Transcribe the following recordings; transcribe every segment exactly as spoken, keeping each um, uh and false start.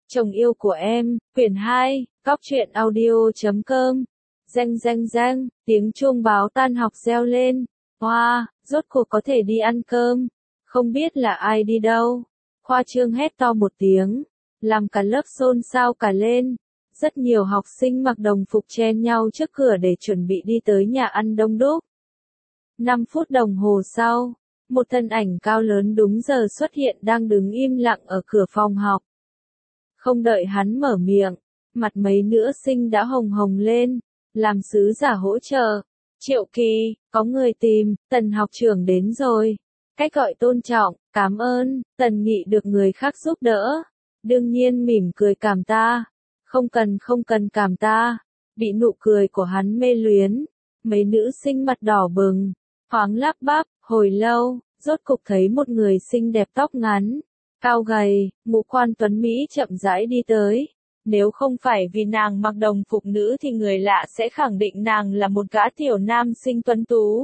Chồng yêu của em, quyển hai, cóc truyện audio chấm com. Reng reng reng, tiếng chuông báo tan học reo lên. Hoa, wow, rốt cuộc có thể đi ăn cơm. Không biết là ai đi đâu. Khoa trương hét to một tiếng, làm cả lớp xôn xao cả lên. Rất nhiều học sinh mặc đồng phục chen nhau trước cửa để chuẩn bị đi tới nhà ăn đông đúc. năm phút đồng hồ sau, một thân ảnh cao lớn đúng giờ xuất hiện đang đứng im lặng ở cửa phòng học. Không đợi hắn mở miệng, mặt mấy nữ sinh đã hồng hồng lên, làm sứ giả hỗ trợ. Triệu Kỳ, có người tìm, Tần học trưởng đến rồi. Cách gọi tôn trọng, cảm ơn, Tần Nghị được người khác giúp đỡ. Đương nhiên mỉm cười cảm ta. Không cần không cần cảm ta. Bị nụ cười của hắn mê luyến. Mấy nữ sinh mặt đỏ bừng, thoáng lắp bắp, hồi lâu, rốt cục thấy một người xinh đẹp tóc ngắn, cao gầy, ngũ quan tuấn Mỹ chậm rãi đi tới. Nếu không phải vì nàng mặc đồng phục nữ thì người lạ sẽ khẳng định nàng là một gã tiểu nam sinh tuấn tú.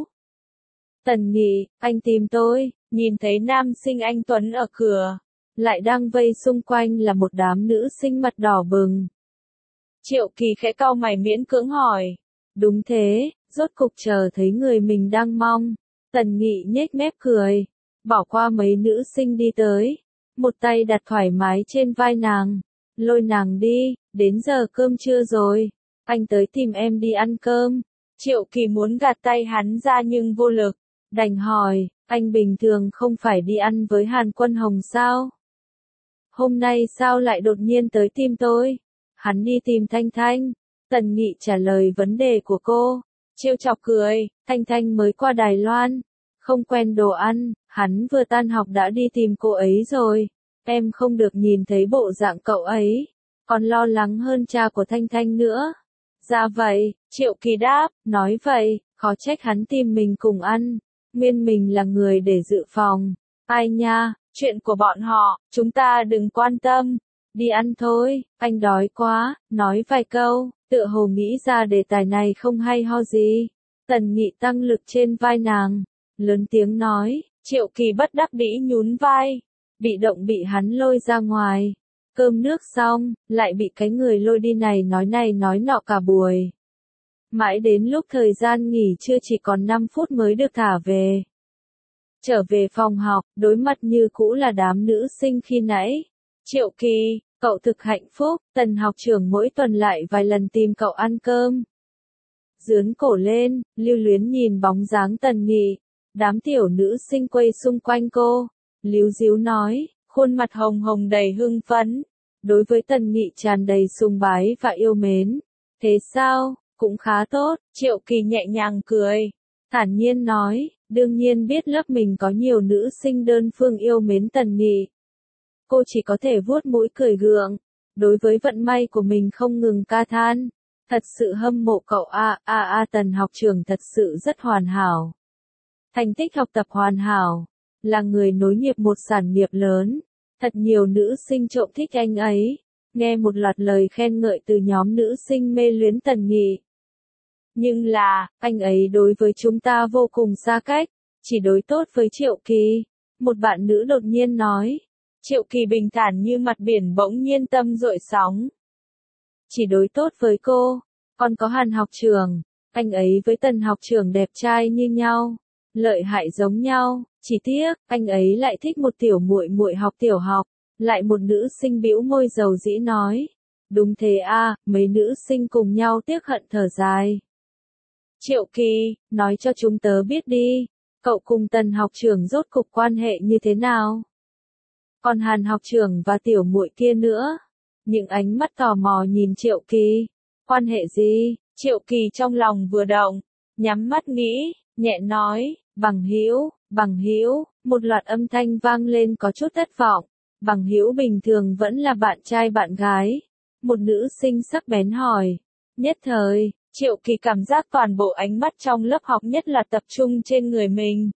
Tần Nghị, anh tìm tôi, nhìn thấy nam sinh anh tuấn ở cửa, lại đang vây xung quanh là một đám nữ sinh mặt đỏ bừng. Triệu Kỳ khẽ cau mày miễn cưỡng hỏi. Đúng thế, rốt cục chờ thấy người mình đang mong. Tần Nghị nhếch mép cười, bỏ qua mấy nữ sinh đi tới, một tay đặt thoải mái trên vai nàng, lôi nàng đi, đến giờ cơm trưa rồi, anh tới tìm em đi ăn cơm. Triệu Kỳ muốn gạt tay hắn ra nhưng vô lực, đành hỏi, anh bình thường không phải đi ăn với Hàn Quân Hồng sao? Hôm nay sao lại đột nhiên tới tìm tôi? Hắn đi tìm Thanh Thanh. Tần Nghị trả lời vấn đề của cô, trêu chọc cười, Thanh Thanh mới qua Đài Loan, không quen đồ ăn, hắn vừa tan học đã đi tìm cô ấy rồi, em không được nhìn thấy bộ dạng cậu ấy, còn lo lắng hơn cha của Thanh Thanh nữa. Dạ vậy, Triệu Kỳ đáp, nói vậy, khó trách hắn tìm mình cùng ăn, nguyên mình là người để dự phòng. Ai nha, chuyện của bọn họ, chúng ta đừng quan tâm. Đi ăn thôi, anh đói quá, nói vài câu, tựa hồ nghĩ ra đề tài này không hay ho gì. Tần Nghị tăng lực trên vai nàng, lớn tiếng nói. Triệu Kỳ bất đắc dĩ nhún vai, bị động bị hắn lôi ra ngoài. Cơm nước xong, lại bị cái người lôi đi này nói này nói nọ cả buổi. Mãi đến lúc thời gian nghỉ trưa chỉ còn năm phút mới được thả về. Trở về phòng học, đối mặt như cũ là đám nữ sinh khi nãy. Triệu Kỳ, cậu thực hạnh phúc, Tần học trưởng mỗi tuần lại vài lần tìm cậu ăn cơm. Dướn cổ lên, lưu luyến nhìn bóng dáng Tần Nghị, đám tiểu nữ sinh quay xung quanh cô, líu díu nói, khuôn mặt hồng hồng đầy hưng phấn. Đối với Tần Nghị tràn đầy sùng bái và yêu mến. Thế sao, cũng khá tốt, Triệu Kỳ nhẹ nhàng cười, thản nhiên nói, đương nhiên biết lớp mình có nhiều nữ sinh đơn phương yêu mến Tần Nghị. Cô chỉ có thể vuốt mũi cười gượng, đối với vận may của mình không ngừng ca than, thật sự hâm mộ cậu a a a Tần học trưởng thật sự rất hoàn hảo. Thành tích học tập hoàn hảo, là người nối nghiệp một sản nghiệp lớn, thật nhiều nữ sinh trộm thích anh ấy, nghe một loạt lời khen ngợi từ nhóm nữ sinh mê luyến Tần Nghị. Nhưng là, anh ấy đối với chúng ta vô cùng xa cách, chỉ đối tốt với Triệu Kỳ, một bạn nữ đột nhiên nói. Triệu Kỳ bình thản như mặt biển bỗng nhiên tâm dội sóng. Chỉ đối tốt với cô, còn có Hàn học trưởng, anh ấy với Tần học trưởng đẹp trai như nhau, lợi hại giống nhau, chỉ tiếc, anh ấy lại thích một tiểu muội muội học tiểu học, lại một nữ sinh bĩu môi dầu dĩ nói. Đúng thế a, mấy nữ sinh cùng nhau tiếc hận thở dài. Triệu Kỳ, nói cho chúng tớ biết đi, cậu cùng Tần học trưởng rốt cục quan hệ như thế nào? Còn Hàn học trưởng và tiểu muội kia nữa. Những ánh mắt tò mò nhìn Triệu Kỳ. Quan hệ gì? Triệu Kỳ trong lòng vừa động, nhắm mắt nghĩ, nhẹ nói, bằng hữu, bằng hữu, một loạt âm thanh vang lên có chút thất vọng. Bằng hữu bình thường vẫn là bạn trai bạn gái. Một nữ sinh sắc bén hỏi. Nhất thời, Triệu Kỳ cảm giác toàn bộ ánh mắt trong lớp học nhất là tập trung trên người mình.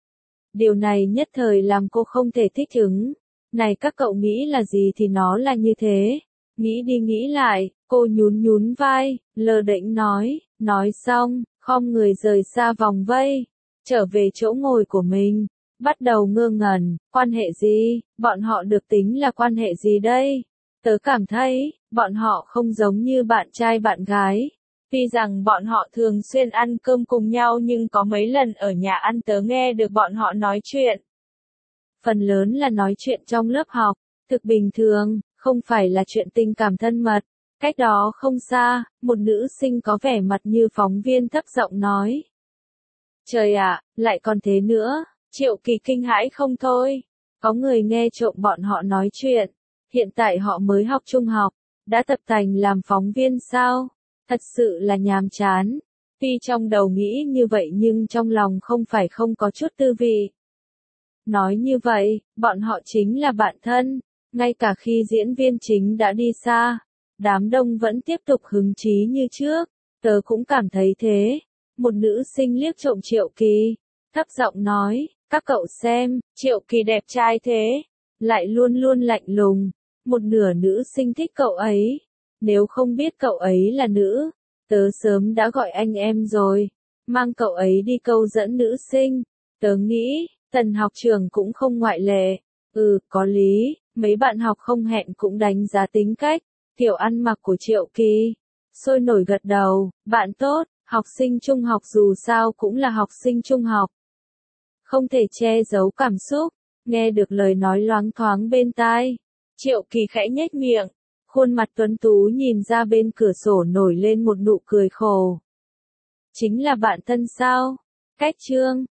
Điều này nhất thời làm cô không thể thích ứng. Này các cậu nghĩ là gì thì nó là như thế. Nghĩ đi nghĩ lại, cô nhún nhún vai, lơ đễnh nói, nói xong, khom người rời xa vòng vây, trở về chỗ ngồi của mình, bắt đầu ngơ ngẩn, quan hệ gì, bọn họ được tính là quan hệ gì đây? Tớ cảm thấy, bọn họ không giống như bạn trai bạn gái. Tuy rằng bọn họ thường xuyên ăn cơm cùng nhau nhưng có mấy lần ở nhà ăn tớ nghe được bọn họ nói chuyện. Phần lớn là nói chuyện trong lớp học, thực bình thường, không phải là chuyện tình cảm thân mật. Cách đó không xa, một nữ sinh có vẻ mặt như phóng viên thấp giọng nói. Trời ạ, lại còn thế nữa, Triệu Kỳ kinh hãi không thôi. Có người nghe trộm bọn họ nói chuyện. Hiện tại họ mới học trung học, đã tập tành làm phóng viên sao? Thật sự là nhàm chán. Tuy trong đầu nghĩ như vậy nhưng trong lòng không phải không có chút tư vị. Nói như vậy, bọn họ chính là bạn thân. Ngay cả khi diễn viên chính đã đi xa, đám đông vẫn tiếp tục hứng chí như trước. Tớ cũng cảm thấy thế. Một nữ sinh liếc trộm Triệu Kỳ, thấp giọng nói, các cậu xem, Triệu Kỳ đẹp trai thế, lại luôn luôn lạnh lùng. Một nửa nữ sinh thích cậu ấy. Nếu không biết cậu ấy là nữ, tớ sớm đã gọi anh em rồi, mang cậu ấy đi câu dẫn nữ sinh. Tớ nghĩ, Tần học trường cũng không ngoại lệ. Ừ, có lý, mấy bạn học không hẹn cũng đánh giá tính cách, kiểu ăn mặc của Triệu Kỳ. Sôi nổi gật đầu, bạn tốt, học sinh trung học dù sao cũng là học sinh trung học. Không thể che giấu cảm xúc, nghe được lời nói loáng thoáng bên tai. Triệu Kỳ khẽ nhếch miệng, khuôn mặt tuấn tú nhìn ra bên cửa sổ nổi lên một nụ cười khổ. Chính là bạn thân sao? Cách chương